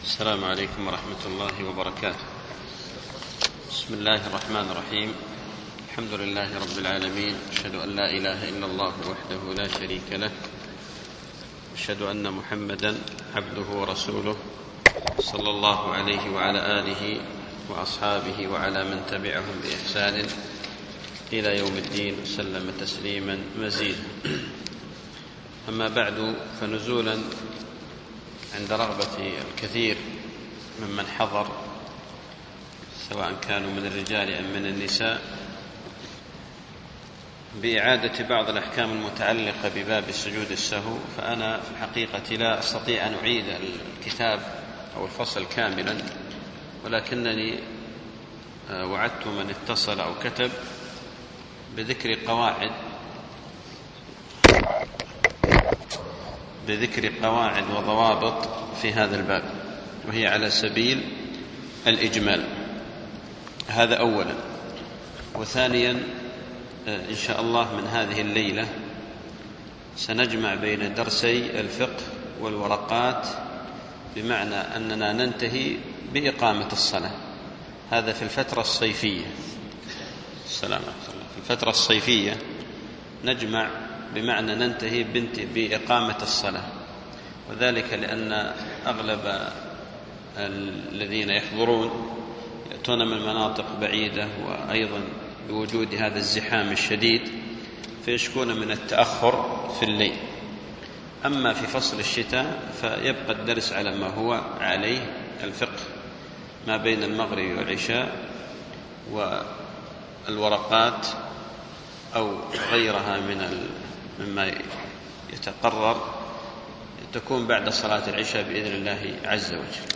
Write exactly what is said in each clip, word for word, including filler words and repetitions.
السلام عليكم ورحمة الله وبركاته. بسم الله الرحمن الرحيم. الحمد لله رب العالمين، أشهد أن لا إله إلا الله وحده لا شريك له، أشهد أن محمدا عبده ورسوله صلى الله عليه وعلى آله وأصحابه وعلى من تبعهم بإحسان إلى يوم الدين وسلم تسليما مزيدا. أما بعد، فنزولا عند رغبة الكثير ممن حضر سواء كانوا من الرجال أم من النساء بإعادة بعض الأحكام المتعلقة بباب سجود السهو، فأنا في الحقيقة لا أستطيع أن أعيد الكتاب أو الفصل كاملا، ولكنني وعدت من اتصل أو كتب بذكر قواعد بذكر قواعد وضوابط في هذا الباب، وهي على سبيل الإجمال. هذا أولا. وثانيا، إن شاء الله من هذه الليلة سنجمع بين درسي الفقه والورقات، بمعنى أننا ننتهي بإقامة الصلاة. هذا في الفترة الصيفية. السلام عليكم. في الفترة الصيفية نجمع بمعنى ننتهي بإقامة الصلاة، وذلك لأن أغلب الذين يحضرون يأتون من مناطق بعيدة، وأيضا بوجود هذا الزحام الشديد فيشكون من التأخر في الليل. أما في فصل الشتاء فيبقى الدرس على ما هو عليه، الفقه ما بين المغرب والعشاء، والورقات أو غيرها من مما يتقرر تكون بعد صلاة العشاء بإذن الله عز وجل.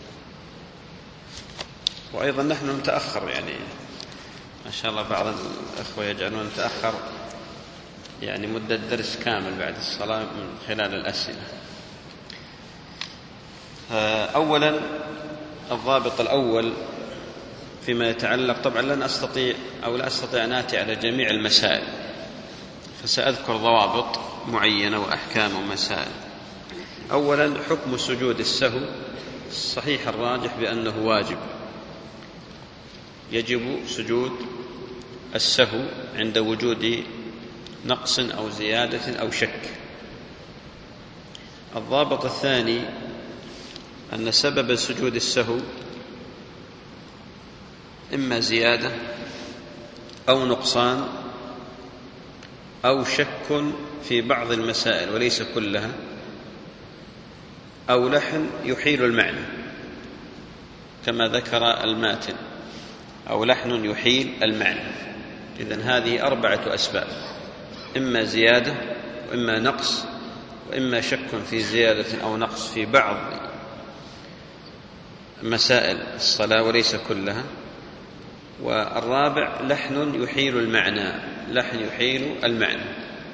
وأيضا نحن نتأخر، يعني ما شاء الله بعض الأخوة يجعلون نتأخر يعني مدة درس كامل بعد الصلاة من خلال الأسئلة. أولا، الضابط الأول فيما يتعلق، طبعا لن أستطيع أو لا أستطيع أن آتي على جميع المسائل، فسأذكر ضوابط معينة وأحكام ومسائل. أولا، حكم سجود السهو. الصحيح الراجح بأنه واجب، يجب سجود السهو عند وجود نقص أو زيادة أو شك. الضابط الثاني أن سبب سجود السهو إما زيادة أو نقصان أو شك في بعض المسائل وليس كلها، أو لحن يحيل المعنى كما ذكر الماتن، أو لحن يحيل المعنى. إذن هذه أربعة أسباب: إما زيادة، وإما نقص، وإما شك في زيادة أو نقص في بعض مسائل الصلاة وليس كلها، والرابع لحن يحيل المعنى، لحن يحيل المعنى.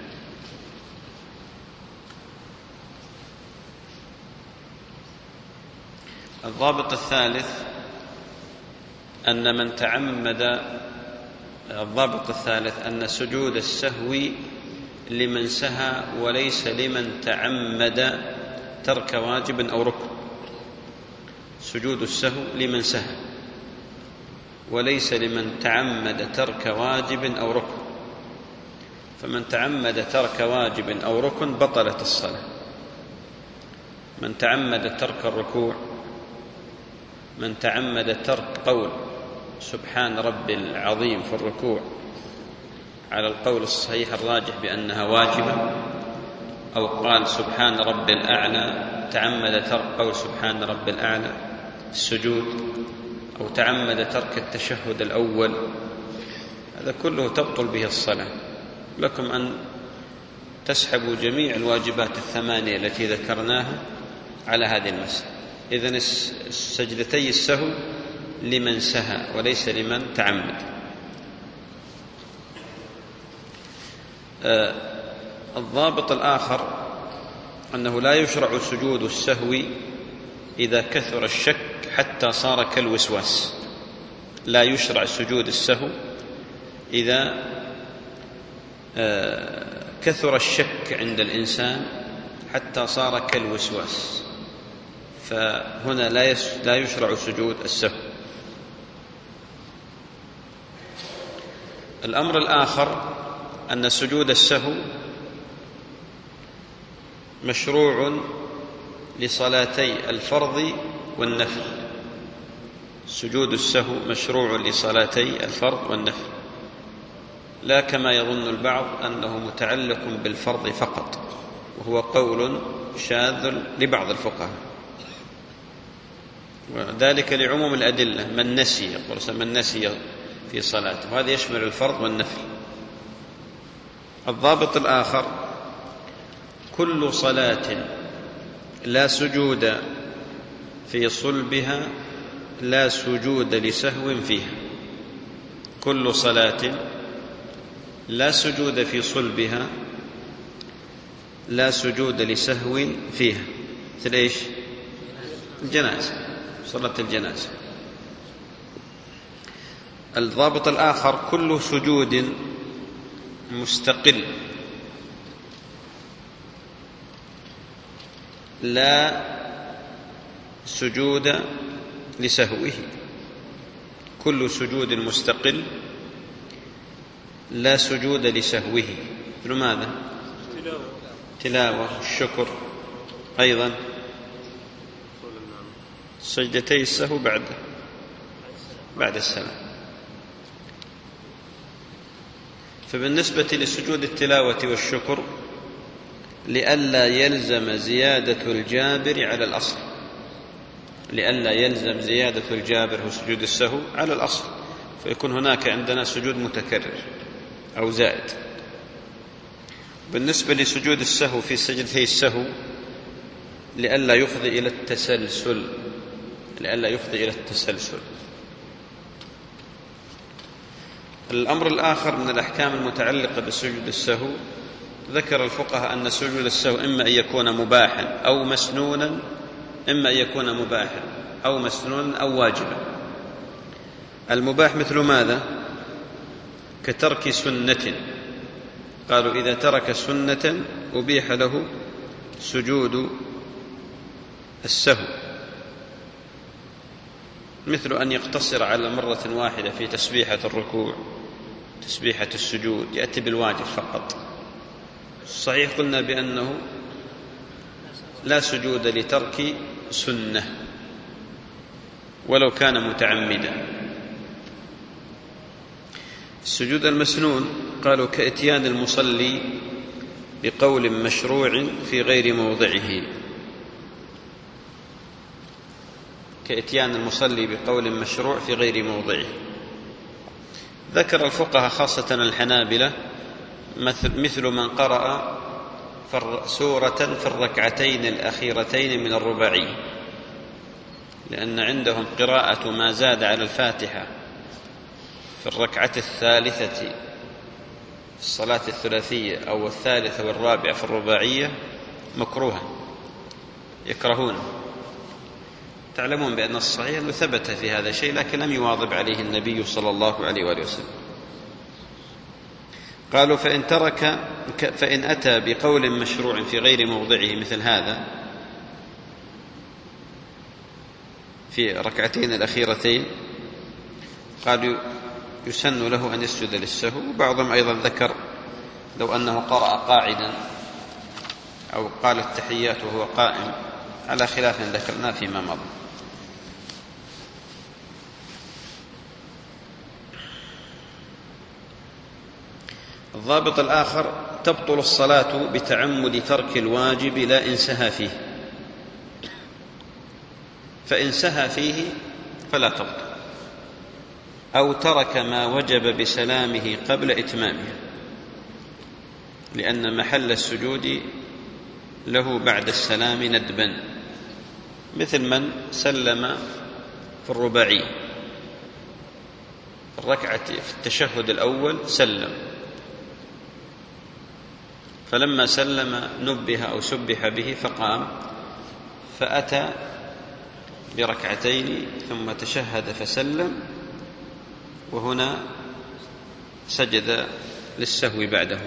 الضابط الثالث أن من تعمد الضابط الثالث أن سجود السهو لمن سهى وليس لمن تعمد ترك واجب أو ركن. سجود السهو لمن سهى وليس لمن تعمد ترك واجب أو ركن، فمن تعمد ترك واجب أو ركن بطلت الصلاة. من تعمد ترك الركوع، من تعمد ترك قول سبحان ربي العظيم في الركوع على القول الصحيح الراجح بأنها واجبة، أو قال سبحان ربي الأعلى، تعمد ترك قول سبحان ربي الأعلى السجود، أو تعمد ترك التشهد الأول، هذا كله تبطل به الصلاة. لكم أن تسحبوا جميع الواجبات الثمانية التي ذكرناها على هذه المسألة. إذن سجدتي السهو لمن سهى وليس لمن تعمد. آه الضابط الآخر أنه لا يشرع سجود السهو إذا كثر الشك حتى صار كالوسواس. لا يشرع سجود السهو إذا آه كثر الشك عند الإنسان حتى صار كالوسواس. فهنا لا يشرع سجود السهو. الأمر الآخر أن سجود السهو مشروع لصلاتي الفرض والنفل. سجود السهو مشروع لصلاتي الفرض والنفل، لا كما يظن البعض أنه متعلق بالفرض فقط، وهو قول شاذ لبعض الفقهاء، وذلك لعموم الأدلة. من نسي، يقول من نسي في صلاته، وهذا يشمل الفرض والنفل. الضابط الآخر: كل صلاة لا سجود في صلبها لا سجود لسهو فيها. كل صلاة لا سجود في صلبها لا سجود لسهو فيها. مثل ايش؟ الجنازة، صلاة الجنازة. الضابط الآخر: كل سجود مستقل لا سجود لسهوه. كل سجود مستقل لا سجود لسهوه. مثل ماذا؟ تلاوة، الشكر، أيضا سجدتي السهو بعد بعد السلام. فبالنسبة لسجود التلاوة والشكر لئلا يلزم زيادة الجابر على الأصل، لئلا يلزم زيادة الجابر هو سجود السهو على الأصل، فيكون هناك عندنا سجود متكرر أو زائد. بالنسبة لسجود السهو في سجدتي السهو لئلا يفضي إلى التسلسل، لئلا يفضي إلى التسلسل. الأمر الآخر من الأحكام المتعلقة بسجود السهو: ذكر الفقهاء أن سجود السهو إما أن يكون مباحا أو مسنونا، إما أن يكون مباحا أو مسنونا أو واجبا. المباح مثل ماذا؟ كترك سنة، قالوا إذا ترك سنة أبيح له سجود السهو، مثل أن يقتصر على مرة واحدة في تسبيحة الركوع، تسبيحة السجود، يأتي بالواجب فقط. صحيح قلنا بأنه لا سجود لترك سنة ولو كان متعمدا. السجود المسنون قالوا كإتيان المصلي بقول مشروع في غير موضعه، كإتيان المصلي بقول مشروع في غير موضعه. ذكر الفقهاء خاصة الحنابلة مثل من قرأ سورة في الركعتين الأخيرتين من الرباعي، لأن عندهم قراءة ما زاد على الفاتحة في الركعة الثالثة في الصلاة الثلاثية أو الثالثة والرابعة في الرباعية مكروها، يكرهون. تعلمون بأن الصحيح أنه ثبت في هذا الشيء، لكن لم يواظب عليه النبي صلى الله عليه وآله وسلم. قالوا فإن ترك فإن أتى بقول مشروع في غير موضعه مثل هذا في ركعتين الأخيرتين، قالوا يسن له أن يسجد للسهو. وبعضهم أيضا ذكر لو أنه قرأ قاعدا أو قال التحيات وهو قائم، على خلاف ذكرنا فيما مضى. الضابط الآخر: تبطل الصلاة بتعمد ترك الواجب لا إن سهى فيه. فإن سهى فيه فلا تبطل، أو ترك ما وجب بسلامه قبل إتمامه، لأن محل السجود له بعد السلام ندبا، مثل من سلم في الرباعي في الركعة في التشهد الأول سلم، فلما سلم نبه أو سبح به فقام، فأتى بركعتين ثم تشهد فسلم، وهنا سجد للسهو بعده.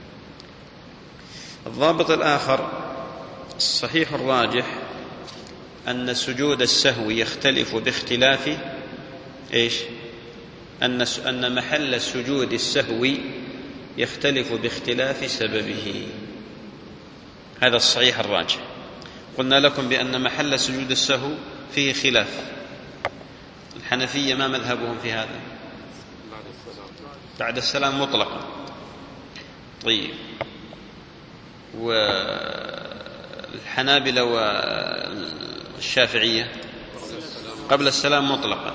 الضابط الآخر: الصحيح الراجح أن سجود السهو يختلف باختلاف إيش؟ أن أن محل سجود السهو يختلف باختلاف سببه. هذا الصحيح الراجح. قلنا لكم بأن محل سجود السهو فيه خلاف. الحنفية ما مذهبهم في هذا؟ بعد السلام مطلقا. طيب، والحنابلة والشافعية قبل السلام مطلقا.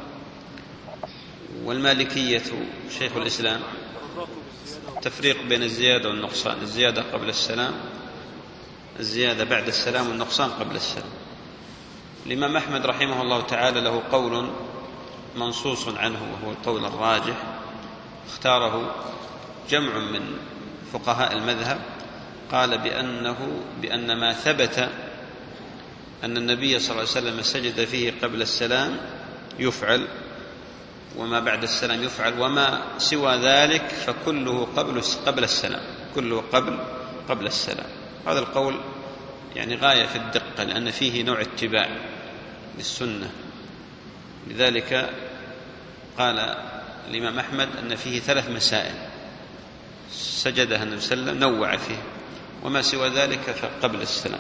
والمالكية شيخ الإسلام تفريق بين الزيادة والنقصان، الزيادة قبل السلام، الزيادة بعد السلام، والنقصان قبل السلام. الإمام أحمد رحمه الله تعالى له قول منصوص عنه وهو القول الراجح، اختاره جمع من فقهاء المذهب، قال بأنه بأن ما ثبت أن النبي صلى الله عليه وسلم سجد فيه قبل السلام يفعل، وما بعد السلام يفعل، وما سوى ذلك فكله قبل قبل السلام، كله قبل قبل السلام. هذا القول يعني غاية في الدقة، لأن فيه نوع اتباع للسنة. لذلك قال الإمام أحمد أن فيه ثلاث مسائل سجدها النبي صلى الله عليه وسلم نوع فيه، وما سوى ذلك فقبل السلام.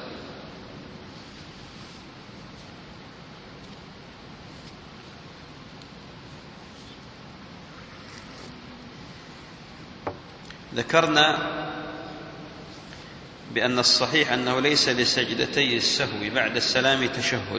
ذكرنا بأن الصحيح أنه ليس لسجدتي السهو بعد السلام تشهد،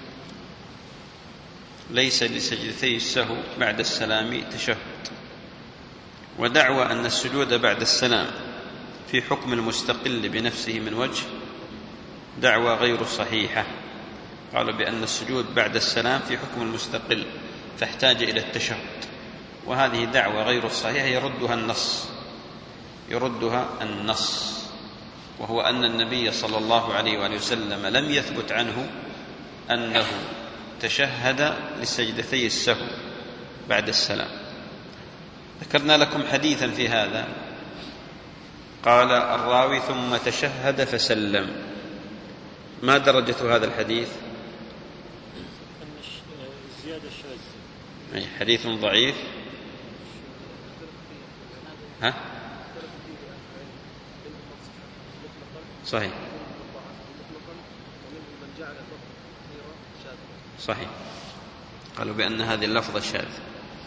ليس لسجدتي السهو بعد السلام تشهد. ودعوى أن السجود بعد السلام في حكم المستقل بنفسه من وجه دعوى غير صحيحة. قالوا بأن السجود بعد السلام في حكم المستقل فاحتاج إلى التشهد، وهذه دعوى غير صحيحة يردها النص يردها النص وهو أن النبي صلى الله عليه وآله وسلم لم يثبت عنه أنه تشهد لسجدتي السهو بعد السلام. ذكرنا لكم حديثا في هذا، قال الراوي ثم تشهد فسلم. ما درجة هذا الحديث؟ أي حديث ضعيف. ها؟ صحيح صحيح قالوا بأن هذه اللفظة شاذة.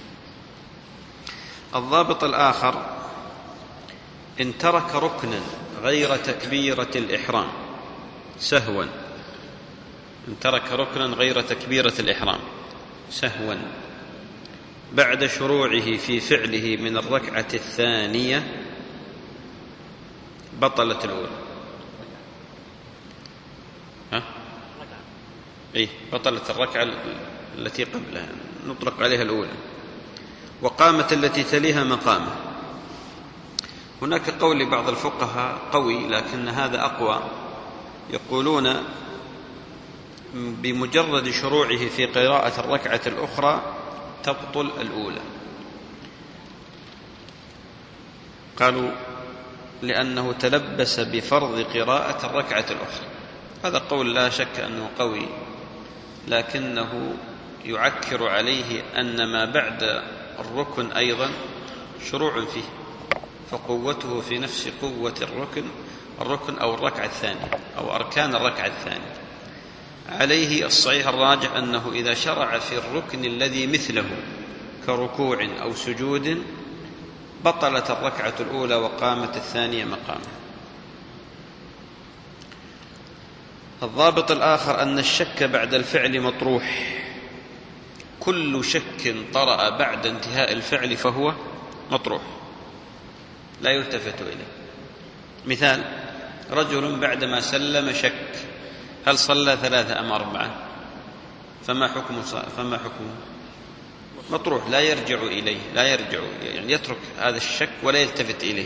الضابط الآخر: إن ترك ركنا غير تكبيرة الإحرام سهوا، إن ترك ركنا غير تكبيرة الإحرام سهوا بعد شروعه في فعله من الركعة الثانية بطلت الأولى. ها؟ إيه، بطلت الركعة التي قبلها، نطلق عليها الأولى، وقامت التي تليها مقامه. هناك قول لبعض الفقهاء قوي لكن هذا أقوى، يقولون بمجرد شروعه في قراءة الركعة الأخرى تبطل الأولى. قالوا لأنه تلبس بفرض قراءة الركعة الأخرى. هذا قول لا شك أنه قوي، لكنه يعكر عليه أن ما بعد الركن أيضا شروع فيه، فقوته في نفس قوة الركن الركن أو الركعة الثانية أو أركان الركعة الثانية. عليه الصحيح الراجح أنه إذا شرع في الركن الذي مثله كركوع أو سجود بطلت الركعة الأولى وقامت الثانية مقامه. الضابط الآخر أن الشك بعد الفعل مطروح. كل شك طرأ بعد انتهاء الفعل فهو مطروح لا يلتفت إليه. مثال: رجل بعدما سلم شك هل صلى ثلاثة أم أربعة، فما حكمه؟ فما حكمه؟ مطروح، لا يرجع إليه، لا يرجع يعني يترك هذا الشك ولا يلتفت إليه.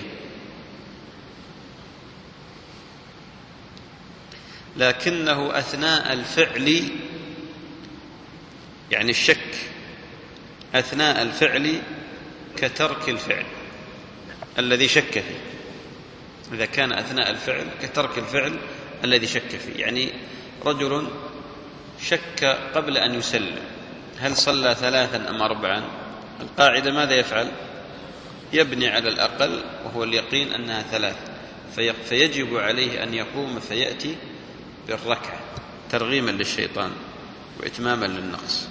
لكنه أثناء الفعل، يعني الشك أثناء الفعل كترك الفعل الذي شك فيه. إذا كان أثناء الفعل كترك الفعل الذي شك فيه، يعني رجل شك قبل أن يسلم هل صلى ثلاثا أم أربعا، القاعدة ماذا يفعل؟ يبني على الأقل وهو اليقين أنها ثلاث، فيجب عليه أن يقوم فيأتي بالركعة ترغيما للشيطان وإتماما للنقص.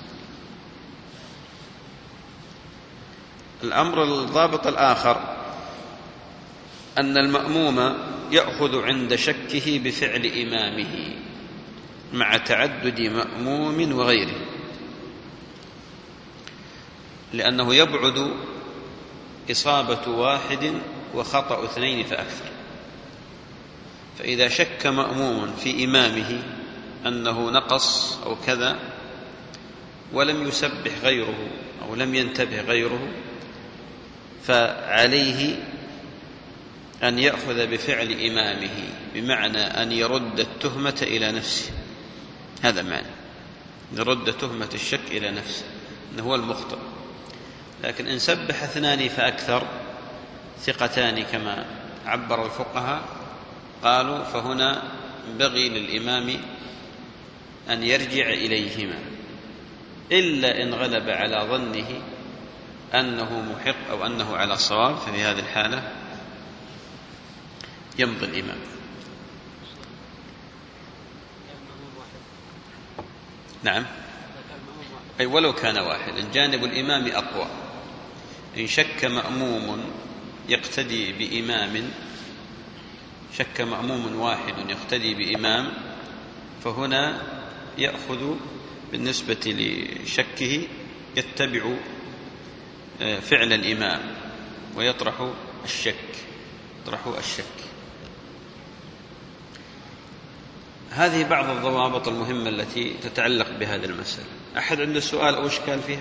الأمر الضابط الآخر أن المأموم يأخذ عند شكه بفعل إمامه مع تعدد مأموم وغيره، لأنه يبعد إصابة واحد وخطأ اثنين فأكثر. فإذا شك مأموم في إمامه أنه نقص أو كذا ولم يسبح غيره أو لم ينتبه غيره، فعليه أن يأخذ بفعل إمامه، بمعنى أن يرد التهمة إلى نفسه. هذا معنى يرد تهمة الشك إلى نفسه أنه هو المخطئ. لكن إن سبح اثنان فأكثر ثقتان كما عبر الفقهاء قالوا فهنا بغي للإمام أن يرجع إليهما، إلا إن غلب على ظنه أنه محق أو أنه على صواب، ففي هذه الحالة يمضي الإمام. نعم، أي ولو كان واحدا جانب الإمام أقوى. إن شك مأموم يقتدي بإمام، شك مأموم واحد يقتدي بإمام، فهنا يأخذ بالنسبة لشكه يتبع فعل الإمام ويطرح الشك يطرح الشك. هذه بعض الضوابط المهمة التي تتعلق بهذه المسألة. أحد عنده سؤال أو إشكال فيها؟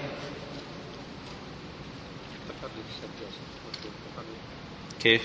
كيف؟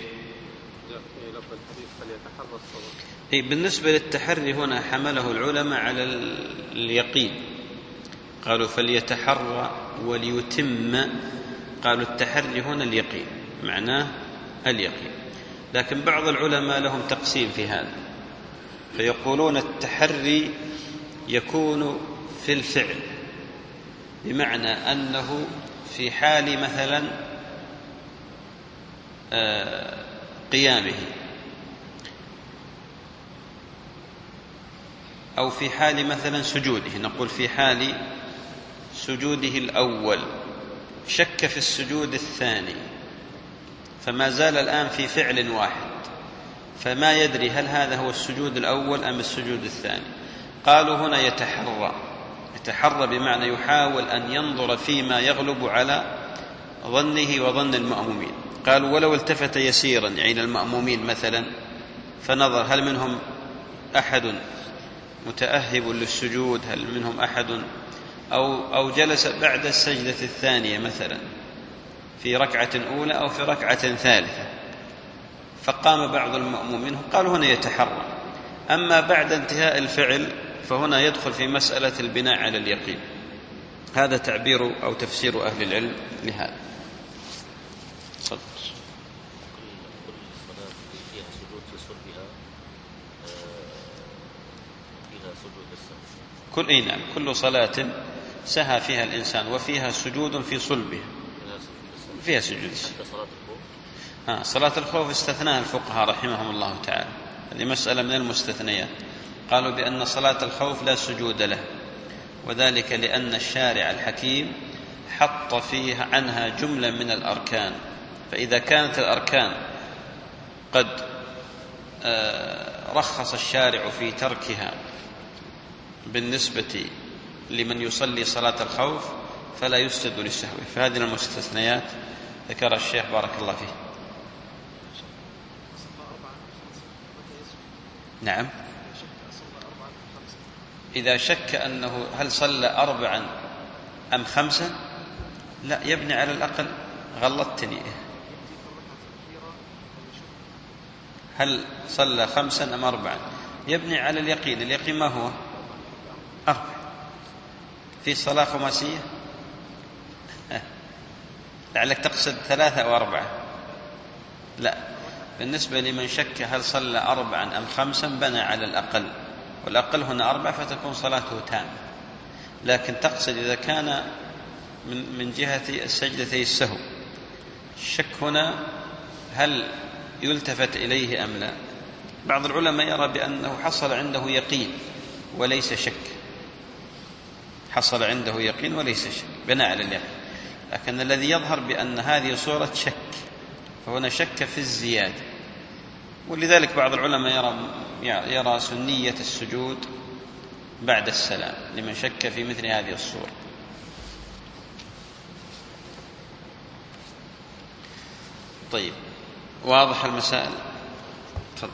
إيه، بالنسبة للتحري هنا حمله العلماء على اليقين، قالوا فليتحرى وليتم، قالوا التحري هنا اليقين، معناه اليقين. لكن بعض العلماء لهم تقسيم في هذا، فيقولون التحري يكون في الفعل، بمعنى أنه في حال مثلا قيامه أو في حال مثلا سجوده، نقول في حال سجوده الأول شك في السجود الثاني، فما زال الآن في فعل واحد، فما يدري هل هذا هو السجود الأول أم السجود الثاني. قالوا هنا يتحرى، يتحرى بمعنى يحاول أن ينظر فيما يغلب على ظنه وظن المأمومين. قالوا ولو التفت يسيرا عين المأمومين مثلا فنظر هل منهم أحد متأهب للسجود، هل منهم أحد، أو, أو جلس بعد السجدة الثانية مثلا في ركعة أولى أو في ركعة ثالثة فقام بعض المأمومين، قالوا هنا يتحرى. أما بعد انتهاء الفعل فهنا يدخل في مسألة البناء على اليقين. هذا تعبير أو تفسير أهل العلم لهذا. صدق. كل أي نعم، كل صلاة سهى فيها الإنسان وفيها سجود في صلبه فيها سجود. آه صلاة الخوف استثناها الفقهاء رحمهم الله تعالى، هذه مسألة من المستثنيات. قالوا بأن صلاة الخوف لا سجود له، وذلك لأن الشارع الحكيم حط فيها عنها جملة من الأركان، فإذا كانت الأركان قد آه رخص الشارع في تركها بالنسبة لمن يصلي صلاة الخوف فلا يسجد للسهو. فهذه المستثنيات ذكر الشيخ بارك الله فيه. نعم، إذا شك أنه هل صلى أربعا أم خمسا، لا، يبني على الأقل. غلطتني، هل صلى خمسا أم أربعا، يبني على اليقين. اليقين ما هو؟ أربع. في صلاة خماسية لعلك تقصد ثلاثة أو أربعة. لا، بالنسبة لمن شك هل صلى أربعا أم خمسا بنى على الأقل، والأقل هنا أربعة فتكون صلاته تامة. لكن تقصد إذا كان من من جهة السجدتي السهو. الشك هنا هل يلتفت إليه أم لا؟ بعض العلماء يرى بأنه حصل عنده يقين وليس شك، حصل عنده يقين وليس شك بناء على اليقين، لكن الذي يظهر بأن هذه صورة شك، فهنا شك في الزيادة. ولذلك بعض العلماء يرى يرى سنية السجود بعد السلام لمن شك في مثل هذه الصورة. طيب، واضح المسائل؟ تفضل.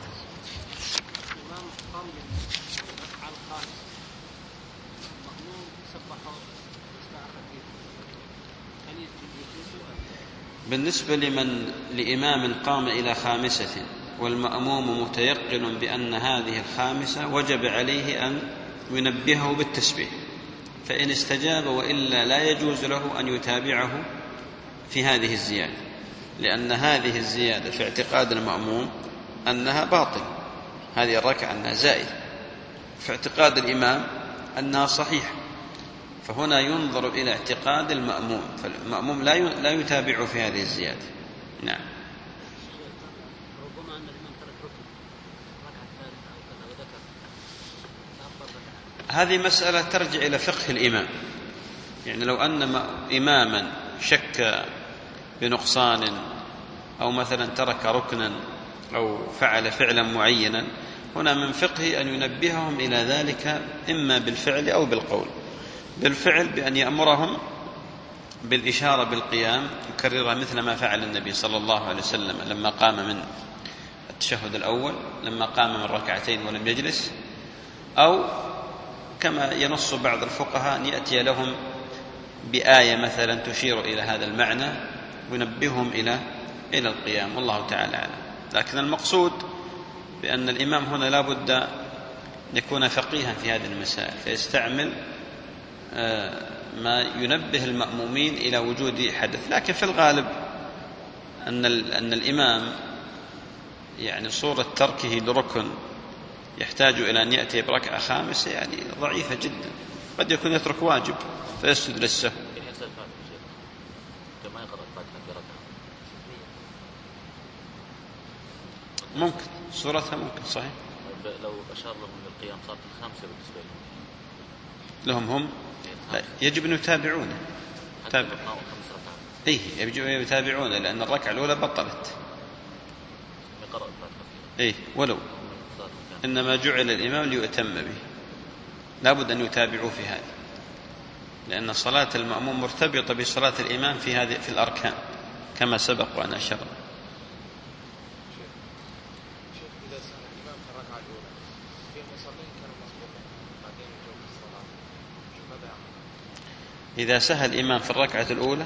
بالنسبة لمن لإمام قام إلى خامسة والمأموم متيقن بأن هذه الخامسة وجب عليه أن ينبهه بالتسبيح، فإن استجاب وإلا لا يجوز له أن يتابعه في هذه الزيادة، لأن هذه الزيادة في اعتقاد المأموم أنها باطل، هذه الركعة أنها زائدة، في اعتقاد الإمام أنها صحيحة، فهنا ينظر إلى اعتقاد المأموم، فالمأموم لا لا يتابعه في هذه الزيادة. نعم. ربما أن الإمام ترك ركن الركعة الثالثة أو كذا وذكر هذه مسألة ترجع إلى فقه الإمام. يعني لو أن إماما شك بنقصان أو مثلا ترك ركنا أو فعل فعلا معينا، هنا من فقه أن ينبههم إلى ذلك إما بالفعل أو بالقول. بالفعل بأن يأمرهم بالإشارة بالقيام يكررها مثل ما فعل النبي صلى الله عليه وسلم لما قام من التشهد الأول، لما قام من ركعتين ولم يجلس، أو كما ينص بعض الفقهاء أن يأتي لهم بآية مثلا تشير إلى هذا المعنى وينبههم إلى إلى القيام، والله تعالى أعلم. لكن المقصود بأن الإمام هنا لا بد أن يكون فقيها في هذه المسائل، فيستعمل ما ينبه المأمومين إلى وجود حدث. لكن في الغالب أن أن الإمام يعني صورة تركه لركن يحتاج إلى أن يأتي بركعة خامسة يعني ضعيفة جدا، قد يكون يترك واجب فيسجد للسهو. ممكن صورتها ممكن صحيح. لو أشار لهم للقيام صارت الخامسة بالنسبة لهم لهم هم لا يجب أن يتابعونه. تابع. إيه يجب أن يتابعونه لأن الركعة الأولى بطلت. إيه ولو إنما جعل الإمام ليؤتم به، لا بد أن يتابعوا في هذا، لأن صلاة المأموم مرتبطة بصلاة الإمام في هذه في الأركان كما سبق وأنا أشرت. إذا سهى الإمام في الركعة الأولى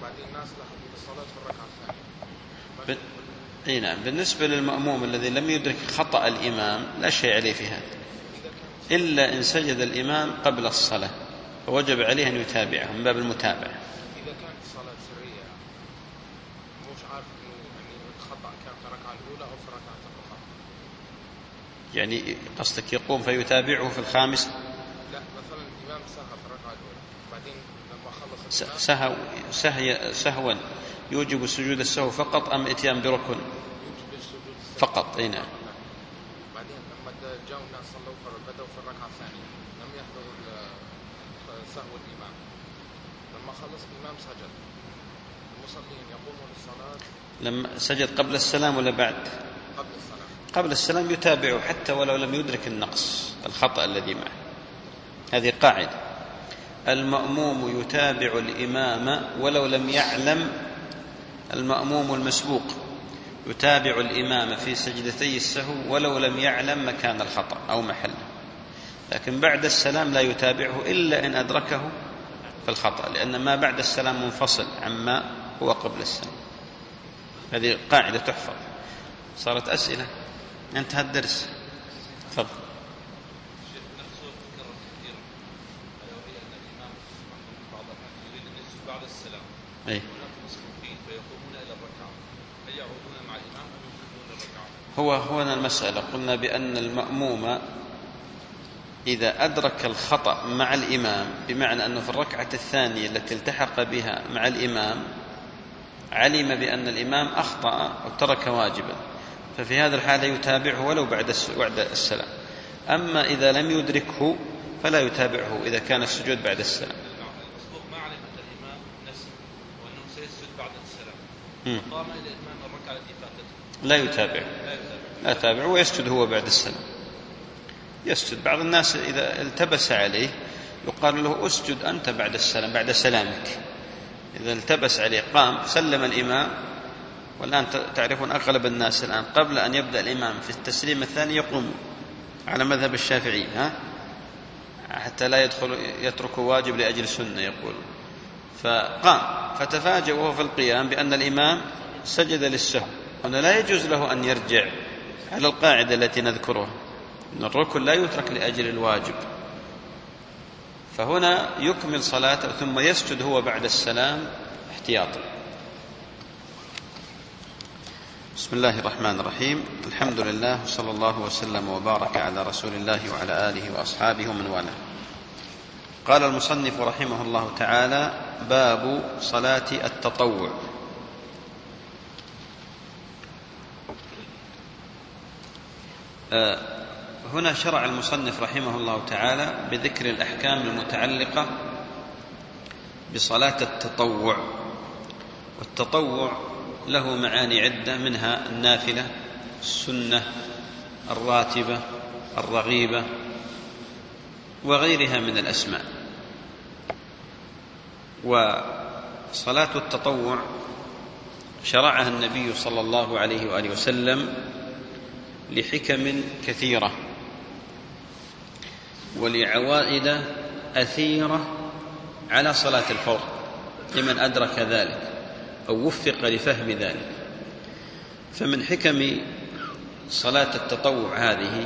ب... أي نعم. بالنسبة للمأموم الذي لم يدرك خطأ الإمام لا شيء عليه في هذا، إلا إن سجد الإمام قبل الصلاة فوجب عليه أن يتابعه من باب المتابعة. إذا كانت الصلاة سرية مش عارف إنه الخطأ كان في الركعة الأولى أو في الركعة الأخرى، يعني قصدك يقوم فيتابعه في الخامس؟ لا مثلا الإمام سهى في الركعة الأولى بعدين لما خلص سهو سهي سهوا يوجب سجود السهو فقط أم إتيان بركن فقط؟ أي نعم. بعدين لما جاءوا الناس صلوا بدأوا في الركعة الثانية لم يحضروا سهو الإمام، لما خلص الإمام سجد، المصلين يقومون للصلاة لما سجد قبل السلام ولا بعد؟ قبل السلام. قبل السلام يتابعه حتى ولو لم يدرك النقص الخطأ الذي معه. هذه قاعدة، المأموم يتابع الإمام ولو لم يعلم المأموم المسبوق يتابع الإمام في سجدتي السهو ولو لم يعلم مكان الخطأ أو محله، لكن بعد السلام لا يتابعه إلا إن أدركه في الخطأ، لأن ما بعد السلام منفصل عما هو قبل السلام. هذه قاعدة تحفظ. صارت أسئلة، انتهى الدرس. تفضل. بعد السلام أي. فيقومون إلى الركعة، هل يعودون مع الإمام أم يكملون الركعة؟ هو هنا المسألة قلنا بأن المأموم إذا أدرك الخطأ مع الإمام، بمعنى أنه في الركعة الثانية التي التحق بها مع الإمام علم بأن الإمام أخطأ أو ترك واجبا، ففي هذا الحالة يتابعه ولو بعد السلام. أما إذا لم يدركه فلا يتابعه إذا كان السجود بعد السلام. ما علم أن الإمام نسي وأنه سيسجد بعد السلام، قام إلى الإمام الركعة التي فاتته، لا يتابعه، لا يتابعه ويسجد هو بعد السلام. يسجد. بعض الناس إذا التبس عليه يقال له أسجد أنت بعد السلام، بعد سلامك. إذا التبس عليه قام سلم الإمام، والآن تعرفون أغلب الناس الآن قبل أن يبدأ الإمام في التسليم الثاني يقوم على مذهب الشافعي، ها حتى لا يدخل يترك واجب لأجل سنة يقول. فقام فتفاجأ وهو في القيام بأن الإمام سجد للسهو. هنا لا يجوز له أن يرجع على القاعدة التي نذكرها أن الركن لا يترك لأجل الواجب، فهنا يكمل صلاته ثم يسجد هو بعد السلام احتياطا. بسم الله الرحمن الرحيم. الحمد لله وصلى الله وسلم وبارك على رسول الله وعلى آله وأصحابه ومن والاه. قال المصنف رحمه الله تعالى: باب صلاة التطوع. هنا شرع المصنف رحمه الله تعالى بذكر الأحكام المتعلقة بصلاة التطوع. والتطوع له معاني عدة، منها النافلة، السنة، الراتبة، الرغيبة، وغيرها من الأسماء. وصلاة التطوع شرعها النبي صلى الله عليه وآله وسلم لحكم كثيرة ولعوائد أثيرة على صلاة الفرض لمن أدرك ذلك أو وفق لفهم ذلك. فمن حكم صلاة التطوع هذه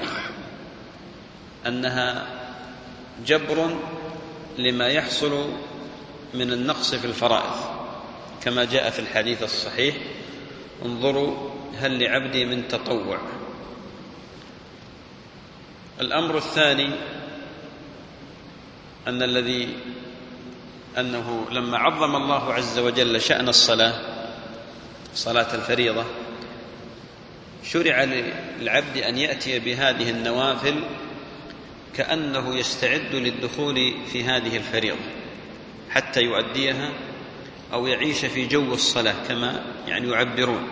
أنها جبر لما يحصل من النقص في الفرائض، كما جاء في الحديث الصحيح: انظروا هل لعبدي من تطوع. الأمر الثاني أن الذي أنه لما عظم الله عز وجل شأن الصلاة، صلاة الفريضة، شرع للعبد أن يأتي بهذه النوافل كأنه يستعد للدخول في هذه الفريضة حتى يؤديها أو يعيش في جو الصلاة كما يعني يعبرون.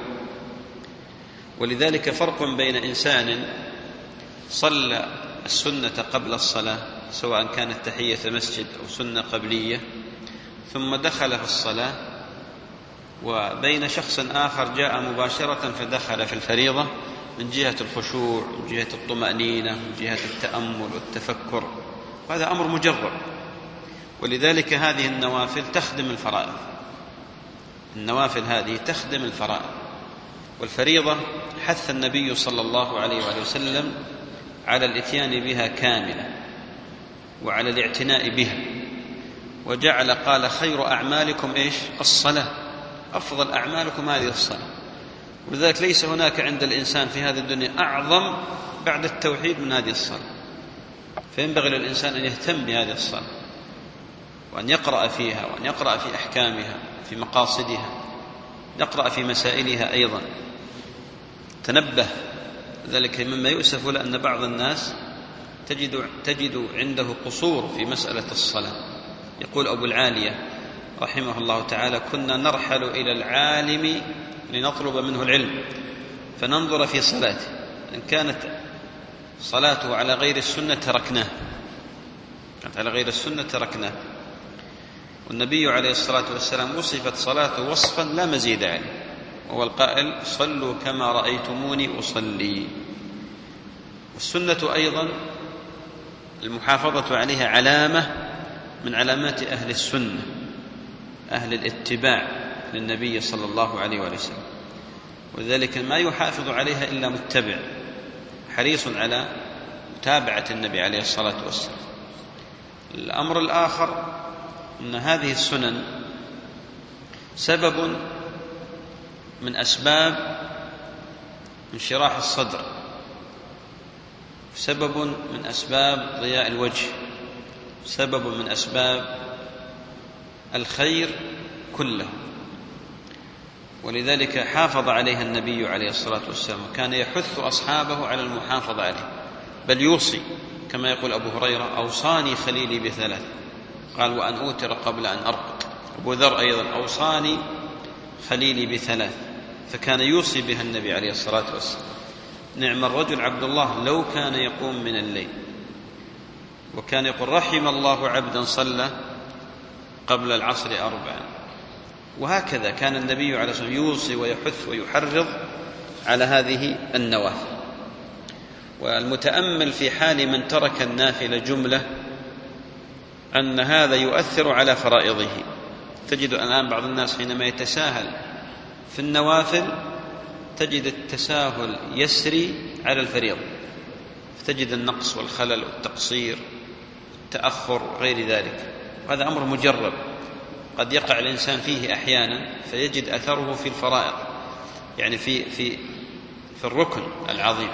ولذلك فرق بين إنسان صلى السنة قبل الصلاة، سواء كانت تحية مسجد أو سنة قبلية، ثم دخل في الصلاة، وبين شخص آخر جاء مباشرة فدخل في الفريضة من جهة الخشوع، من جهة الطمأنينة، من جهة التأمل والتفكر. هذا أمر مجرد. ولذلك هذه النوافل تخدم الفرائض، النوافل هذه تخدم الفرائض. والفريضة حث النبي صلى الله عليه وآله وسلم على الإتيان بها كاملة وعلى الاعتناء بها، وجعل قال: خير أعمالكم إيش؟ الصلاة. أفضل أعمالكم هذه الصلاة. ولذلك ليس هناك عند الإنسان في هذه الدنيا أعظم بعد التوحيد من هذه الصلاة. فينبغي للإنسان أن يهتم بهذه الصلاة وأن يقرأ فيها وأن يقرأ في أحكامها، في مقاصدها، يقرأ في مسائلها أيضا. تنبه. ذلك مما يؤسف له أن بعض الناس تجد, تجد عنده قصور في مسألة الصلاة. يقول أبو العالية رحمه الله تعالى: كنا نرحل إلى العالم لنطلب منه العلم فننظر في صلاته، إن كانت صلاته على غير السنة تركناه، كانت على غير السنة تركناه. والنبي عليه الصلاة والسلام وصفت صلاته وصفا لا مزيد عليه، وهو القائل: صلوا كما رأيتموني أصلي. والسنة أيضا المحافظة عليها علامة من علامات أهل السنة، أهل الاتباع للنبي صلى الله عليه وسلم. وذلك ما يحافظ عليها إلا متبع حريص على متابعة النبي عليه الصلاة والسلام. الأمر الآخر أن هذه السنن سبب من أسباب انشراح الصدر سبب من أسباب ضياء الوجه، سبب من أسباب الخير كله، ولذلك حافظ عليها النبي عليه الصلاة والسلام، وكان يحث أصحابه على المحافظة عليه، بل يوصي كما يقول أبو هريرة: أوصاني خليلي بثلاث، قال: وأن أوتر قبل أن أرقد. أبو ذر أيضا: أوصاني خليلي بثلاث، فكان يوصي بها النبي عليه الصلاة والسلام. نعم الرجل عبد الله لو كان يقوم من الليل، وكان يقول: رحم الله عبدا صلى قبل العصر أربعا. وهكذا كان النبي عليه الصلاة والسلام يوصي ويحث ويحرض على هذه النوافل. والمتأمل في حال من ترك النافلة جملة أن هذا يؤثر على فرائضه. تجد الآن بعض الناس حينما يتساهل في النوافل تجد التساهل يسري على الفريضة، فتجد النقص والخلل والتقصير والتأخر وغير ذلك. هذا أمر مجرب قد يقع الإنسان فيه أحيانا فيجد أثره في الفرائض، يعني في, في, في الركن العظيم.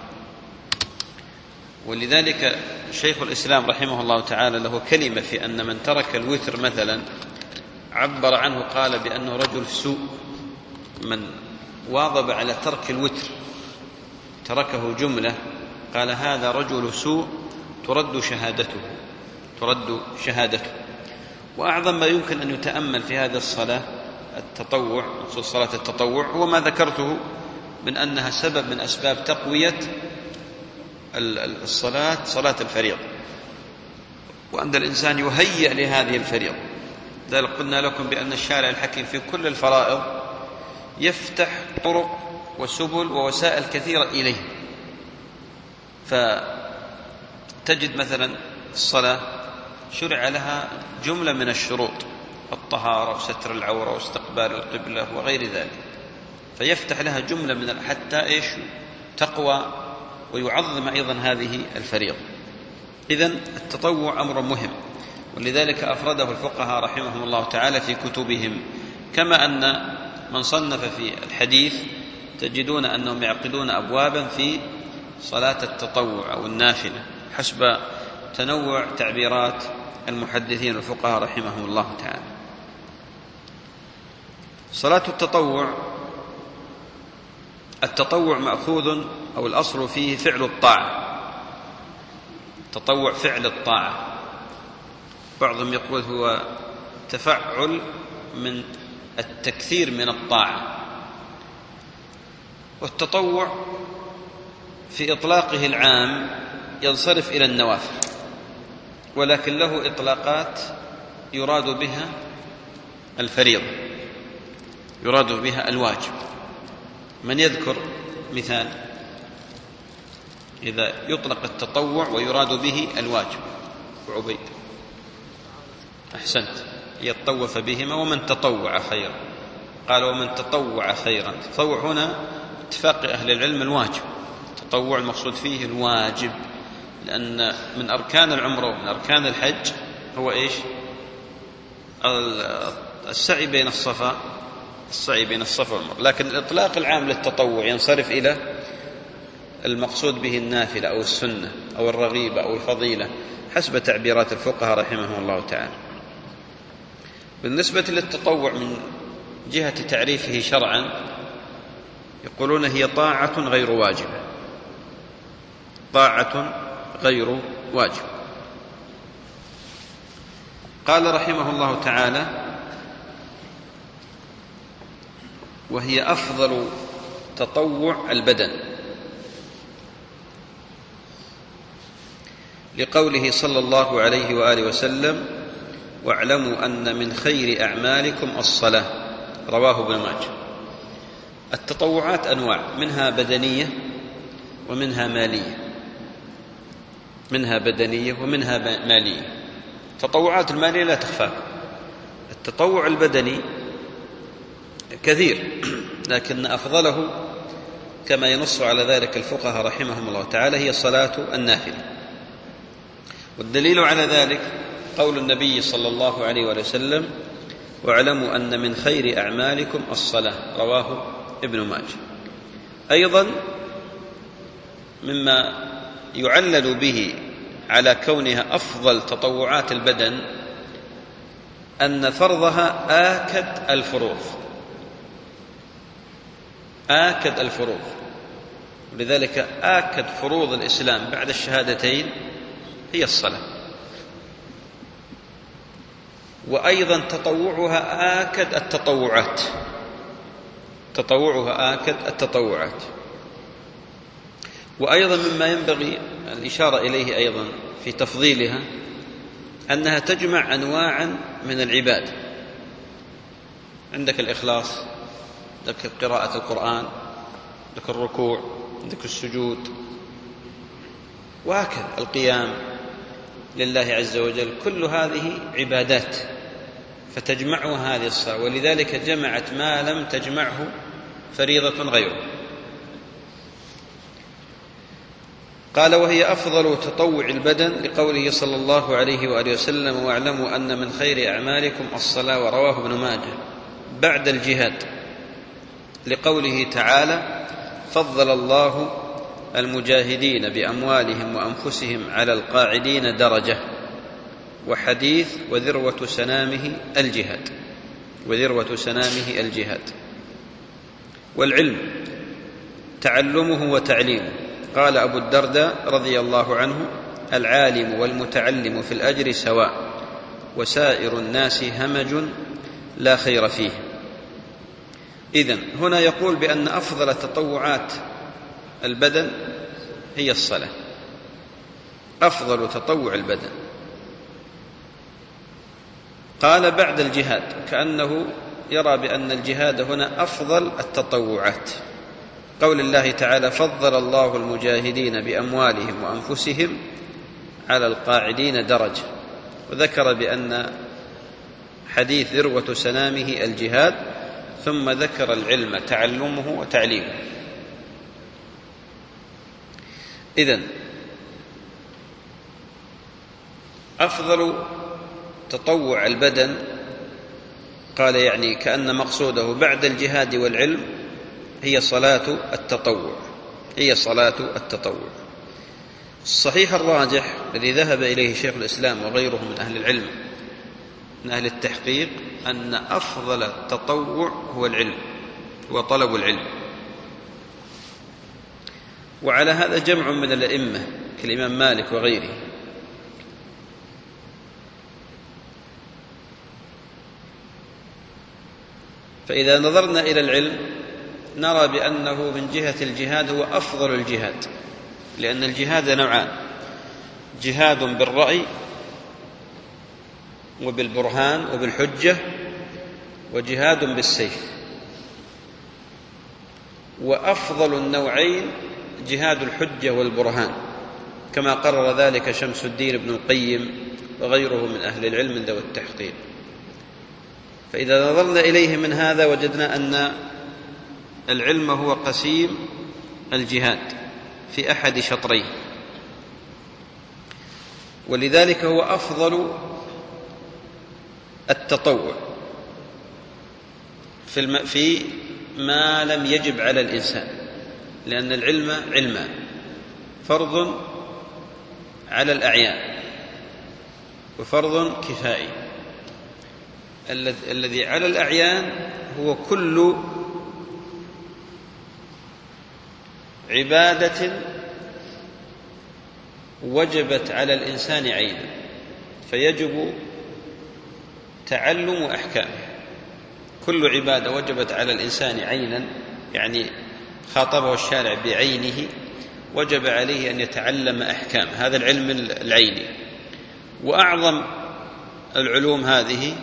ولذلك شيخ الإسلام رحمه الله تعالى له كلمة في أن من ترك الوتر مثلا عبر عنه، قال بأنه رجل سوء. من واظب على ترك الوتر تركه جملة قال: هذا رجل سوء ترد شهادته ترد شهادته. وأعظم ما يمكن أن يتأمل في هذه الصلاة التطوع، صلاة التطوع، هو ما ذكرته من أنها سبب من أسباب تقوية الصلاة، صلاة الفريضة، وأن الإنسان يهيئ لهذه الفريضة. ذلك قلنا لكم بأن الشارع الحكيم في كل الفرائض يفتح طرق وسبل ووسائل كثيرة إليه. فتجد مثلا الصلاة شرع لها جملة من الشروط: الطهارة وستر العورة واستقبال القبلة وغير ذلك، فيفتح لها جملة من حتى إيش تقوى ويعظم أيضا هذه الفريضة. إذن التطوع أمر مهم، ولذلك أفرده الفقهاء رحمهم الله تعالى في كتبهم. كما أن من صنف في الحديث تجدون أنهم يعقدون أبوابا في صلاة التطوع أو النافلة حسب تنوع تعبيرات المحدثين الفقهاء رحمهم الله تعالى. صلاة التطوع، التطوع مأخوذ أو الأصل فيه فعل الطاعة، تطوع فعل الطاعة. بعضهم يقول هو تفعل من التكثير من الطاعة. والتطوع في إطلاقه العام ينصرف إلى النوافل، ولكن له إطلاقات يراد بها الفريضة، يراد بها الواجب. من يذكر مثال إذا يطلق التطوع ويراد به الواجب؟ وعبيد أحسنت، يتطوف بهما. ومن تطوع خيرا، قال: ومن تطوع خيرا. التطوع هنا اتفاق أهل العلم الواجب، التطوع المقصود فيه الواجب، لأن من أركان العمرة ومن أركان الحج هو إيش؟ السعي بين الصفا السعي بين الصفا والمروة. لكن الإطلاق العام للتطوع ينصرف إلى المقصود به النافلة أو السنة أو الرغيبة أو الفضيلة حسب تعبيرات الفقهاء رحمهم الله تعالى. بالنسبة للتطوع من جهة تعريفه شرعا يقولون هي طاعة غير واجبة، طاعة غير واجبة. قال رحمه الله تعالى: وهي أفضل تطوع البدن، لقوله صلى الله عليه وآله وسلم: واعلموا أن من خير أعمالكم الصلاة، رواه ابن ماجه. التطوعات أنواع، منها بدنية ومنها مالية، منها بدنية ومنها مالية. التطوعات المالية لا تخفاكم، التطوع البدني كثير، لكن أفضله كما ينص على ذلك الفقهاء رحمهم الله تعالى هي صلاة النافلة. والدليل على ذلك قول النبي صلى الله عليه وسلم: واعلموا أن من خير أعمالكم الصلاة، رواه ابن ماجه. أيضا مما يعلل به على كونها أفضل تطوعات البدن أن فرضها آكد الفروض آكد الفروض ولذلك آكد فروض الإسلام بعد الشهادتين هي الصلاة، وأيضا تطوعها آكد التطوعات تطوعها آكد التطوعات وأيضا مما ينبغي الإشارة إليه أيضا في تفضيلها أنها تجمع أنواعا من العبادة. عندك الإخلاص، عندك قراءة القرآن، عندك الركوع، عندك السجود، وهكذا القيام لله عز وجل، كل هذه عبادات فتجمعها هذه الصلاة، ولذلك جمعت ما لم تجمعه فريضة غيره. قال: وهي أفضل تطوع البدن لقوله صلى الله عليه وآله وسلم: واعلموا أن من خير أعمالكم الصلاة، ورواه ابن ماجه. بعد الجهاد لقوله تعالى: فضل الله المجاهدين بأموالهم وأنفسهم على القاعدين درجة. وحديث: وذروة سنامه الجهاد وذروة سنامه الجهاد. والعلم تعلمه وتعليمه. قال أبو الدرداء رضي الله عنه: العالم والمتعلم في الأجر سواء، وسائر الناس همج لا خير فيه. إذن هنا يقول بأن أفضل تطوعات البدن هي الصلاة، أفضل تطوع البدن. قال: بعد الجهاد، كأنه يرى بأن الجهاد هنا أفضل التطوعات. قول الله تعالى: فضل الله المجاهدين بأموالهم وأنفسهم على القاعدين درجة. وذكر بأن حديث ذروة سنامه الجهاد، ثم ذكر العلم تعلمه وتعليمه. إذن أفضل تطوع البدن، قال يعني كأن مقصوده بعد الجهاد والعلم هي صلاة التطوع هي صلاة التطوع. الصحيح الراجح الذي ذهب إليه شيخ الإسلام وغيره من أهل العلم من أهل التحقيق أن أفضل التطوع هو العلم وطلب العلم. وعلى هذا جمع من الأئمة كالإمام مالك وغيره. فإذا نظرنا إلى العلم نرى بأنه من جهة الجهاد هو أفضل الجهاد، لأن الجهاد نوعان: جهاد بالرأي وبالبرهان وبالحجة، وجهاد بالسيف. وأفضل النوعين جهاد الحجة والبرهان، كما قرر ذلك شمس الدين ابن القيم وغيره من أهل العلم من ذوي التحقيق. فإذا نظرنا إليه من هذا وجدنا أن العلم هو قسيم الجهاد في أحد شطريه، ولذلك هو أفضل التطوع في, الم... في ما لم يجب على الإنسان، لأن العلم علمان: فرض على الأعيان وفرض كفائي. الذي على الأعيان هو كل عبادة وجبت على الإنسان عينا، فيجب تعلم أحكامها. كل عبادة وجبت على الإنسان عينا، يعني خاطبه الشارع بعينه، وجب عليه أن يتعلم أحكام هذا العلم العيني. وأعظم العلوم هذه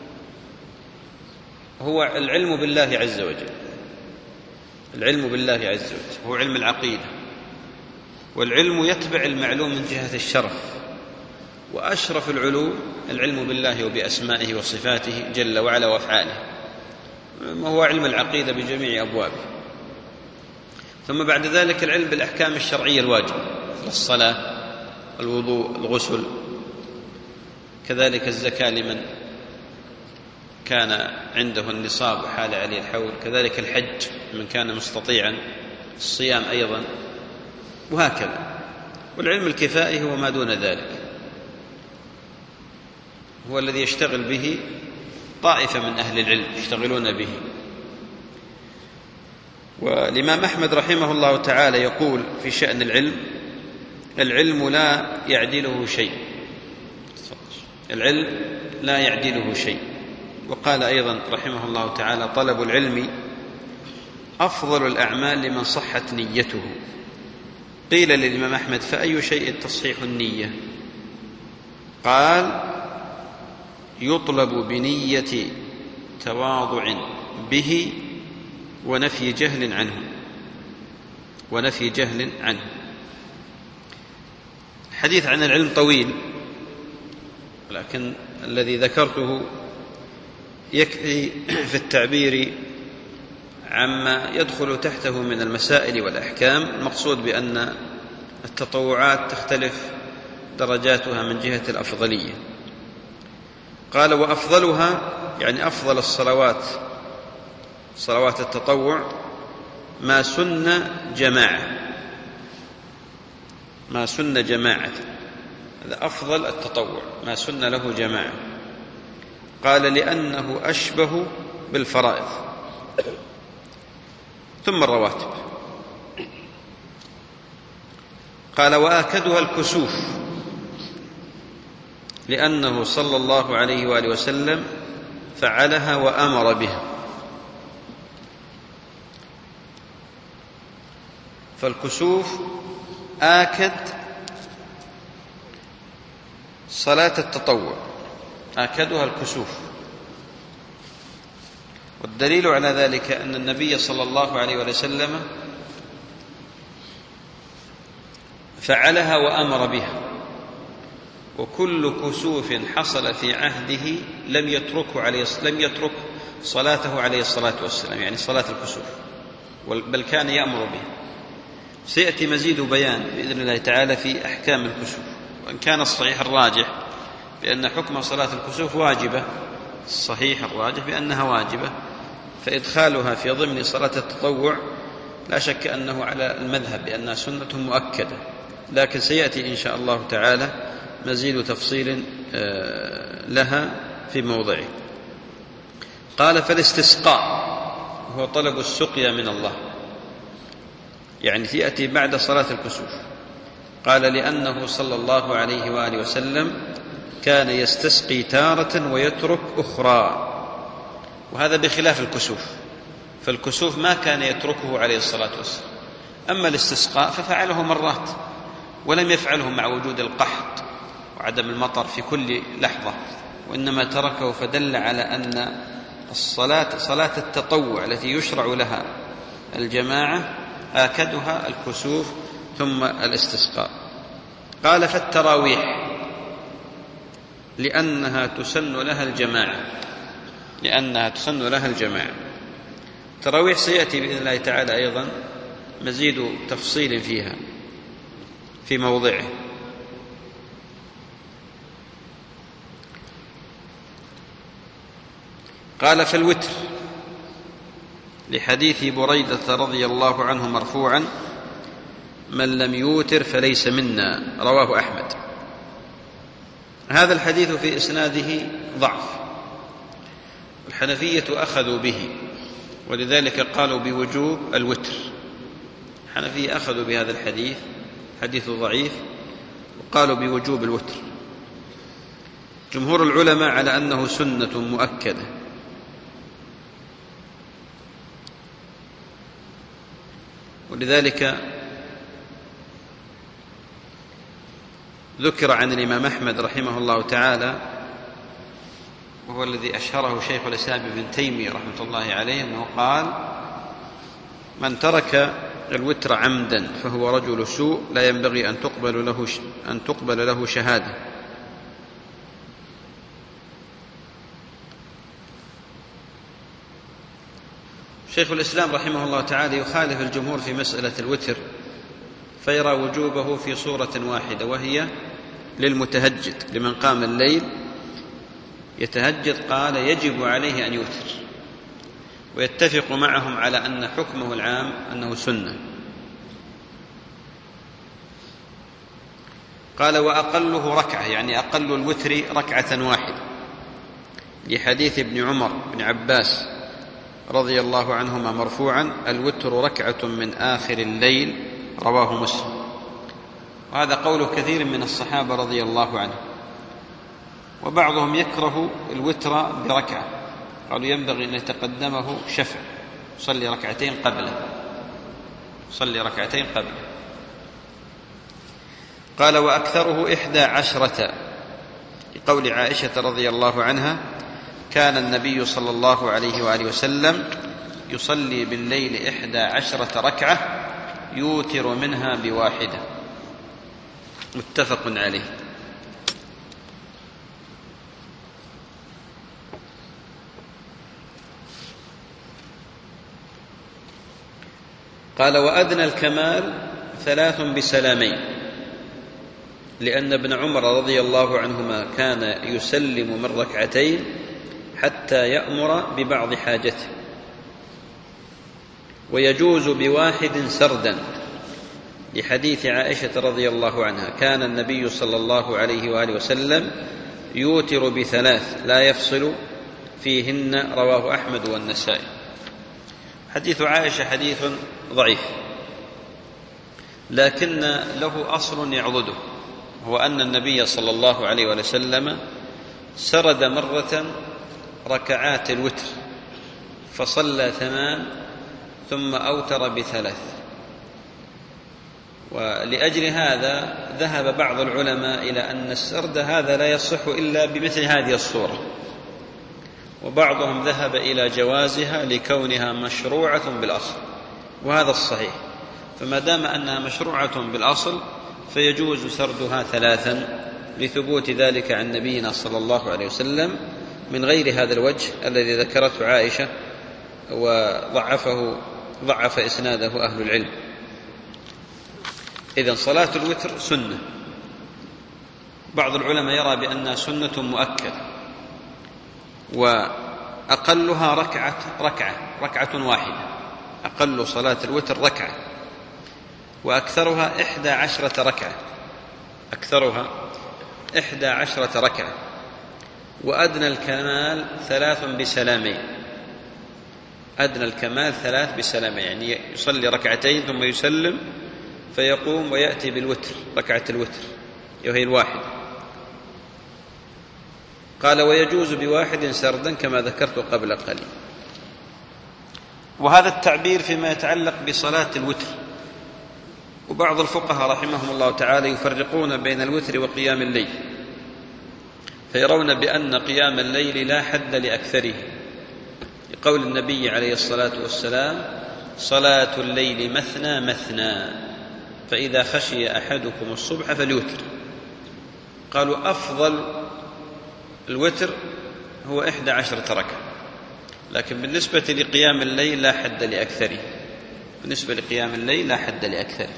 هو العلم بالله عز وجل العلم بالله عز وجل هو علم العقيدة. والعلم يتبع المعلوم من جهة الشرف، وأشرف العلوم العلم بالله وبأسمائه وصفاته جل وعلا وأفعاله، ما هو علم العقيدة بجميع أبوابه. ثم بعد ذلك العلم بالأحكام الشرعية الواجبة: الصلاة، الوضوء، الغسل، كذلك الزكاة لمن كان عنده النصاب وحال عليه الحول، كذلك الحج من كان مستطيعا، الصيام أيضا، وهكذا. والعلم الكفائي هو ما دون ذلك، هو الذي يشتغل به طائفة من أهل العلم يشتغلون به. والإمام أحمد رحمه الله تعالى يقول في شأن العلم: العلم لا يعدله شيء، العلم لا يعدله شيء. وقال أيضا رحمه الله تعالى: طلب العلم أفضل الأعمال لمن صحت نيته. قيل للإمام أحمد: فأي شيء تصحيح النية؟ قال: يطلب بنية تواضع به ونفي جهل عنه ونفي جهل عنه. الحديث عن العلم طويل، لكن الذي ذكرته يكفي في التعبير عما يدخل تحته من المسائل والأحكام. المقصود بأن التطوعات تختلف درجاتها من جهة الأفضلية. قال: وأفضلها يعني أفضل الصلوات، صلوات التطوع، ما سن جماعة، ما سن جماعة، هذا أفضل التطوع، ما سن له جماعة. قال: لأنه أشبه بالفرائض، ثم الرواتب. قال: وآكدها الكسوف، لأنه صلى الله عليه وآله وسلم فعلها وأمر بها. فالكسوف آكد صلاة التطوع، آكدها الكسوف. والدليل على ذلك أن النبي صلى الله عليه وسلم فعلها وأمر بها، وكل كسوف حصل في عهده لم يتركه عليه لم يترك صلاته عليه الصلاة والسلام، يعني صلاة الكسوف، بل كان يأمر بها. سيأتي مزيد بيان بإذن الله تعالى في أحكام الكسوف، وإن كان الصحيح الراجح بأن حكم صلاة الكسوف واجبة، الصحيح الراجح بأنها واجبة، فإدخالها في ضمن صلاة التطوع لا شك أنه على المذهب بأنها سنة مؤكدة، لكن سيأتي إن شاء الله تعالى مزيد تفصيل لها في موضعه. قال: فالاستسقاء هو طلب السقيا من الله، يعني تأتي بعد صلاة الكسوف. قال: لأنه صلى الله عليه وآله وسلم كان يستسقي تارة ويترك أخرى، وهذا بخلاف الكسوف، فالكسوف ما كان يتركه عليه الصلاة والسلام. أما الاستسقاء ففعله مرات، ولم يفعله مع وجود القحط وعدم المطر في كل لحظة، وإنما تركه، فدل على أن الصلاة صلاة التطوع التي يشرع لها الجماعة آكدها الكسوف ثم الاستسقاء. قال: فالتراويح لأنها تسن لها الجماعة، لأنها تسن لها الجماعة. التراويح سيأتي بإذن الله تعالى أيضا مزيد تفصيل فيها في موضعه. قال: فالوتر لحديث بريدة رضي الله عنه مرفوعا: من لم يوتر فليس منا، رواه أحمد. هذا الحديث في إسناده ضعف، الحنفية أخذوا به، ولذلك قالوا بوجوب الوتر. الحنفية أخذوا بهذا الحديث، حديث ضعيف، وقالوا بوجوب الوتر. جمهور العلماء على أنه سنة مؤكدة، ولذلك ذكر عن الإمام أحمد رحمه الله تعالى، وهو الذي أشهره شيخ الإسلام ابن تيمية رحمة الله عليه، أنه قال: من ترك الوتر عمدا فهو رجل سوء لا ينبغي أن تقبل له أن تقبل له شهادة. شيخ الإسلام رحمه الله تعالى يخالف الجمهور في مسألة الوتر، فيرى وجوبه في صورة واحدة، وهي للمتهجد، لمن قام الليل يتهجد قال يجب عليه أن يوتر، ويتفق معهم على أن حكمه العام أنه سنة. قال وأقله ركعة، يعني أقل الوتر ركعة واحدة، لحديث ابن عمر بن عباس رضي الله عنهما مرفوعا: الوتر ركعة من آخر الليل، رواه مسلم. وهذا قول كثير من الصحابة رضي الله عنهم. وبعضهم يكره الوتر بركعة، قالوا ينبغي أن يتقدمه شفع، صلي ركعتين قبله، صلي ركعتين قبله. قال وأكثره إحدى عشرة، لقول عائشة رضي الله عنها: كان النبي صلى الله عليه وآله وسلم يصلي بالليل إحدى عشرة ركعة يوتر منها بواحدة، متفق عليه. قال وأدنى الكمال ثلاث بسلامين، لأن ابن عمر رضي الله عنهما كان يسلم من ركعتين حتى يأمر ببعض حاجته، ويجوز بواحد سردا، لحديث عائشة رضي الله عنها: كان النبي صلى الله عليه وآله وسلم يوتر بثلاث لا يفصل فيهن، رواه أحمد والنسائي. حديث عائشة حديث ضعيف، لكن له أصل يعضده، هو أن النبي صلى الله عليه وسلم سرد مرة ركعات الوتر فصلى ثمان ثم أوتر بثلاث، ولأجل هذا ذهب بعض العلماء إلى أن السرد هذا لا يصح إلا بمثل هذه الصورة، وبعضهم ذهب إلى جوازها لكونها مشروعة بالأصل، وهذا الصحيح. فما دام أنها مشروعة بالأصل فيجوز سردها ثلاثا، لثبوت ذلك عن نبينا صلى الله عليه وسلم، من غير هذا الوجه الذي ذكرته عائشة وضعفه ضعف إسناده أهل العلم. إذن صلاة الوتر سنة، بعض العلماء يرى بأنها سنة مؤكدة، وأقلها ركعة ركعة ركعة واحدة، أقل صلاة الوتر ركعة، وأكثرها إحدى عشرة ركعة، أكثرها إحدى عشرة ركعة، وأدنى الكمال ثلاث بسلامين، أدنى الكمال ثلاث بسلامين، يعني يصلي ركعتين ثم يسلم فيقوم ويأتي بالوتر، ركعة الوتر وهي الواحدة. قال ويجوز بواحد سردا كما ذكرت قبل قليل. وهذا التعبير فيما يتعلق بصلاة الوتر. وبعض الفقهاء رحمهم الله تعالى يفرقون بين الوتر وقيام الليل، فيرون بأن قيام الليل لا حد لأكثره، لقول النبي عليه الصلاة والسلام: صلاة الليل مثنى مثنى، فإذا خشي أحدكم الصبح فليوتر. قالوا أفضل الوتر هو إحدى عشرة ركعة، لكن بالنسبة لقيام الليل لا حد لأكثره، بالنسبة لقيام الليل لا حد لأكثره.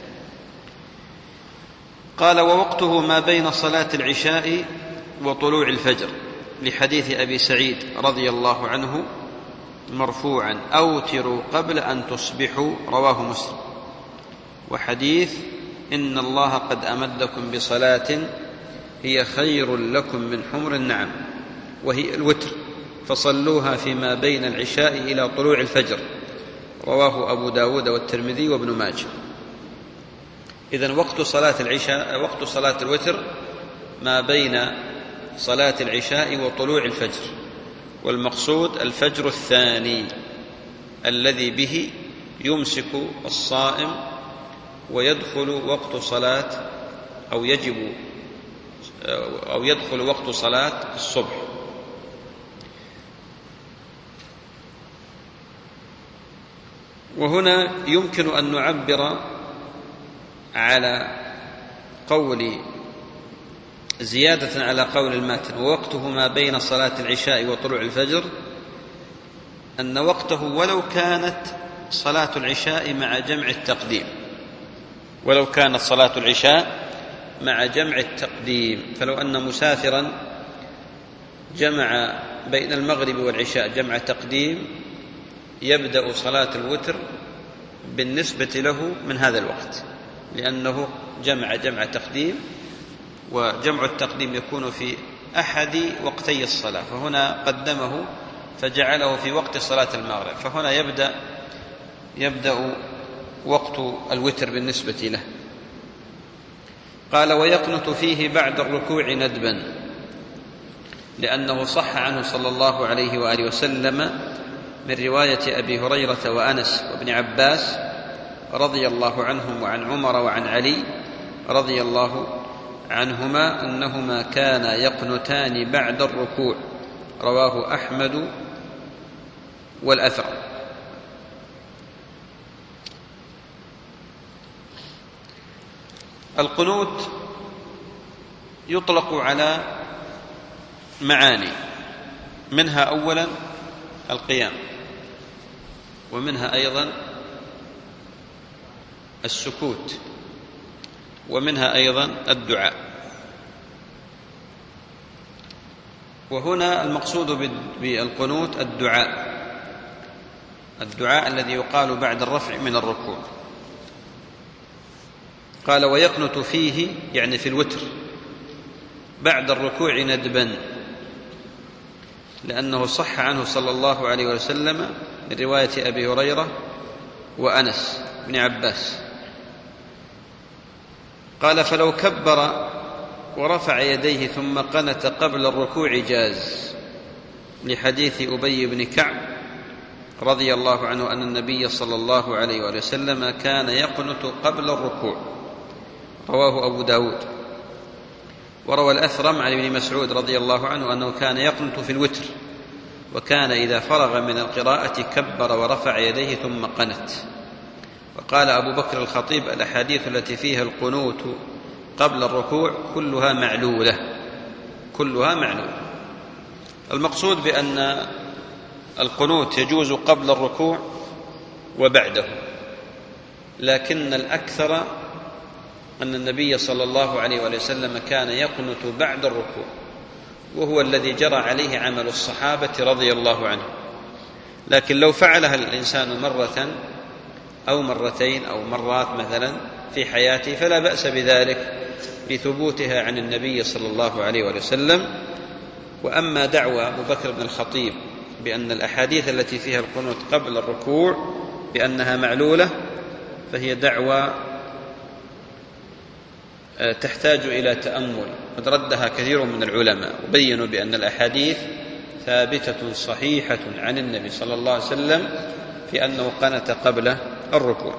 قال ووقته ما بين صلاة العشاء وطلوع الفجر، لحديث أبي سعيد رضي الله عنه مرفوعا: أوتروا قبل أن تصبحوا، رواه مسلم. وحديث: إن الله قد أمدكم بصلاة هي خير لكم من حمر النعم، وهي الوتر، فصلوها فيما بين العشاء إلى طلوع الفجر، رواه أبو داود والترمذي وابن ماجه. إذن وقت صلاة العشاء وقت صلاة الوتر ما بين صلاة العشاء وطلوع الفجر، والمقصود الفجر الثاني الذي به يمسك الصائم ويدخل وقت صلاة أو يجب أو يدخل وقت صلاة الصبح. وهنا يمكن أن نعبر على قول زيادة على قول الماتن: ووقته ما بين صلاة العشاء وطلوع الفجر، أن وقته ولو كانت صلاة العشاء مع جمع التقديم، ولو كانت صلاة العشاء مع جمع التقديم، فلو أن مسافرا جمع بين المغرب والعشاء جمع تقديم يبدأ صلاة الوتر بالنسبة له من هذا الوقت، لأنه جمع جمع تقديم وجمع التقديم يكون في أحد وقتي الصلاة، فهنا قدمه فجعله في وقت صلاة المغرب، فهنا يبدأ يبدأ وقت الوتر بالنسبة له. قال: ويقنت فيه بعد الركوع ندبا، لأنه صح عنه صلى الله عليه وآله وسلم من رواية أبي هريرة وأنس وابن عباس رضي الله عنهم وعن عمر وعن علي رضي الله عنهما أنهما كانا يقنتان بعد الركوع، رواه أحمد والأثرم. القنوت يطلق على معاني، منها أولا القيام، ومنها أيضا السكوت، ومنها أيضا الدعاء. وهنا المقصود بالقنوت الدعاء، الدعاء الذي يقال بعد الرفع من الركوع. قال: ويقنت فيه يعني في الوتر بعد الركوع ندبا، لأنه صح عنه صلى الله عليه وسلم من رواية أبي هريرة وأنس بن عباس. قال: فلو كبر ورفع يديه ثم قنت قبل الركوع جاز، لحديث أبي بن كعب رضي الله عنه أن النبي صلى الله عليه وسلم كان يقنت قبل الركوع، رواه أبو داود. وروى الأثرم عن ابن مسعود رضي الله عنه أنه كان يقنت في الوتر، وكان إذا فرغ من القراءة كبر ورفع يديه ثم قنت. وقال أبو بكر الخطيب: الأحاديث التي فيها القنوت قبل الركوع كلها معلولة، كلها معلولة. المقصود بأن القنوت يجوز قبل الركوع وبعده، لكن الأكثر أن النبي صلى الله عليه وسلم كان يقنت بعد الركوع، وهو الذي جرى عليه عمل الصحابة رضي الله عنهم. لكن لو فعلها الإنسان مرة أو مرتين أو مرات مثلا في حياته فلا بأس بذلك لثبوتها عن النبي صلى الله عليه وسلم. وأما دعوى أبو بكر بن الخطيب بأن الأحاديث التي فيها القنوت قبل الركوع بأنها معلولة فهي دعوى تحتاج إلى تأمل، قد ردها كثير من العلماء وبينوا بأن الأحاديث ثابتة صحيحة عن النبي صلى الله عليه وسلم في أنه قنت قبل الركوع.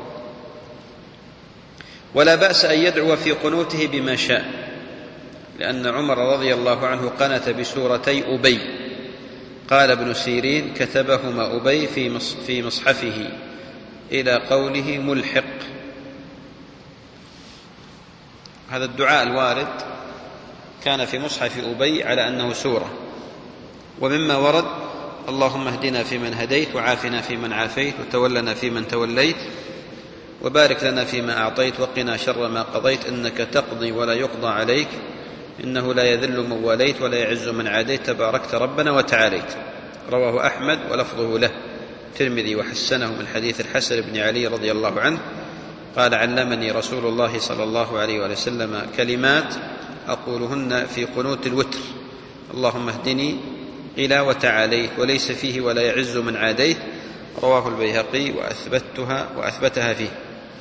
ولا بأس أن يدعو في قنوته بما شاء، لأن عمر رضي الله عنه قنت بسورتي أبي، قال ابن سيرين: كتبهما أبي في مصحفه إلى قوله ملحق. هذا الدعاء الوارد كان في مصحف أبي على أنه سورة. ومما ورد: اللهم اهدنا فيمن هديت، وعافنا فيمن عافيت، وتولنا فيمن توليت، وبارك لنا فيما أعطيت، وقنا شر ما قضيت، إنك تقضي ولا يقضى عليك، إنه لا يذل من واليت ولا يعز من عاديت، تباركت ربنا وتعاليت. رواه أحمد ولفظه له، الترمذي وحسنه من حديث الحسن بن علي رضي الله عنه قال: علمني رسول الله صلى الله عليه وسلم كلمات أقولهن في قنوت الوتر: اللهم اهدني إلى وتعاليت، وليس فيه ولا يعز من عاديت. رواه البيهقي وأثبتها وأثبتها فيه.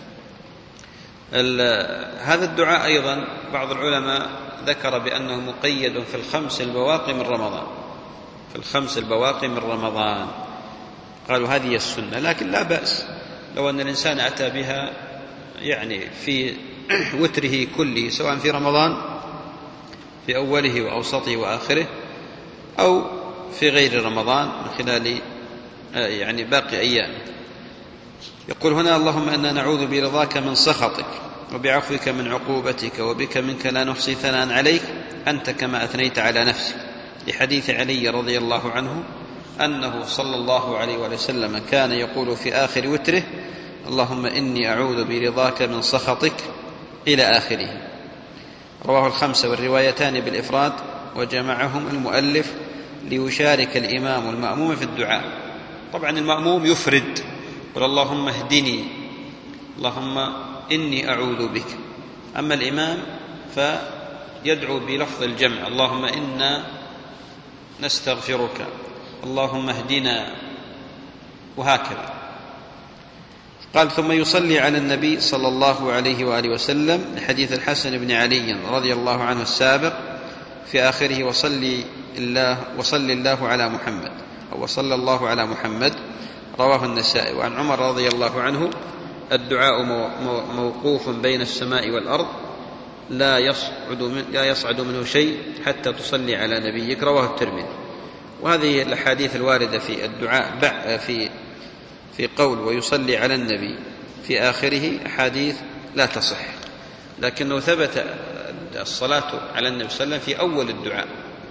هذا الدعاء أيضا بعض العلماء ذكر بأنه مقيد في الخمس البواقي من رمضان، في الخمس البواقي من رمضان، قالوا هذه السنة. لكن لا بأس لو أن الإنسان أتى بها يعني في وتره كله، سواء في رمضان في أوله وأوسطه وآخره، أو في غير رمضان من خلال يعني باقي أيام. يقول هنا: اللهم إنا نعوذ برضاك من سخطك، وبعفوك من عقوبتك، وبك منك لا نحصي ثناء عليك، أنت كما أثنيت على نفسك، لحديث علي رضي الله عنه أنه صلى الله عليه وسلم كان يقول في آخر وتره: اللهم إني أعوذ برضاك من سخطك، إلى آخره. رواه الخمسة والروايتان بالإفراد، وجمعهم المؤلف ليشارك الإمام والمأموم في الدعاء. طبعا المأموم يفرد، قل اللهم اهدني، اللهم إني أعوذ بك. أما الإمام يدعو بلفظ الجمع: اللهم إنا نستغفرك، اللهم اهدنا، وهكذا. قال: ثم يصلي على النبي صلى الله عليه وآله وسلم لحديث الحسن بن علي رضي الله عنه السابق في آخره: وصلي الله وصلي الله على محمد، أو وصلى الله على محمد، رواه النسائي. وعن عمر رضي الله عنه: الدعاء موقوف بين السماء والأرض، لا يصعد, من لا يصعد منه شيء حتى تصلي على نبيك، رواه الترمذي. وهذه الأحاديث الواردة في الدعاء في في قول ويصلي على النبي في آخره أحاديث لا تصح، لكنه ثبت الصلاة على النبي صلى الله عليه وسلم في أول الدعاء.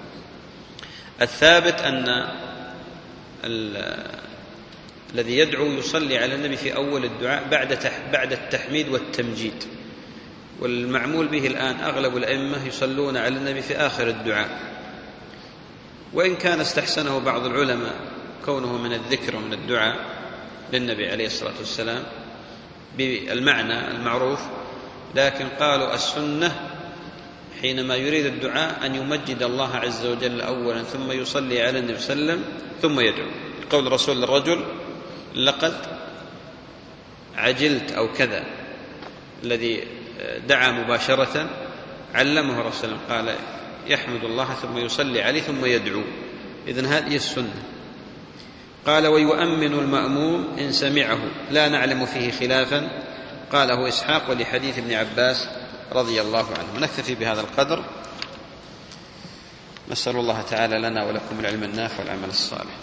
الثابت أن الذي يدعو يصلي على النبي في أول الدعاء بعد بعد التحميد والتمجيد، والمعمول به الآن أغلب الأئمة يصلون على النبي في آخر الدعاء، وإن كان استحسنه بعض العلماء كونه من الذكر ومن الدعاء للنبي عليه الصلاة والسلام بالمعنى المعروف، لكن قالوا السنة حينما يريد الدعاء أن يمجد الله عز وجل أولا، ثم يصلي على النبي صلى الله عليه وسلم ثم يدعو. قول الرسول للرجل: لقد عجلت أو كذا، الذي دعا مباشرة علمه الرسول قال: يحمد الله ثم يصلي عليه ثم يدعو. إذن هذه السنة. قال: ويؤمن المأموم إن سمعه، لا نعلم فيه خلافا، قاله إسحاق، ولحديث ابن عباس رضي الله عنه. ونكتفي بهذا القدر. نسأل الله تعالى لنا ولكم العلم النافع والعمل الصالح.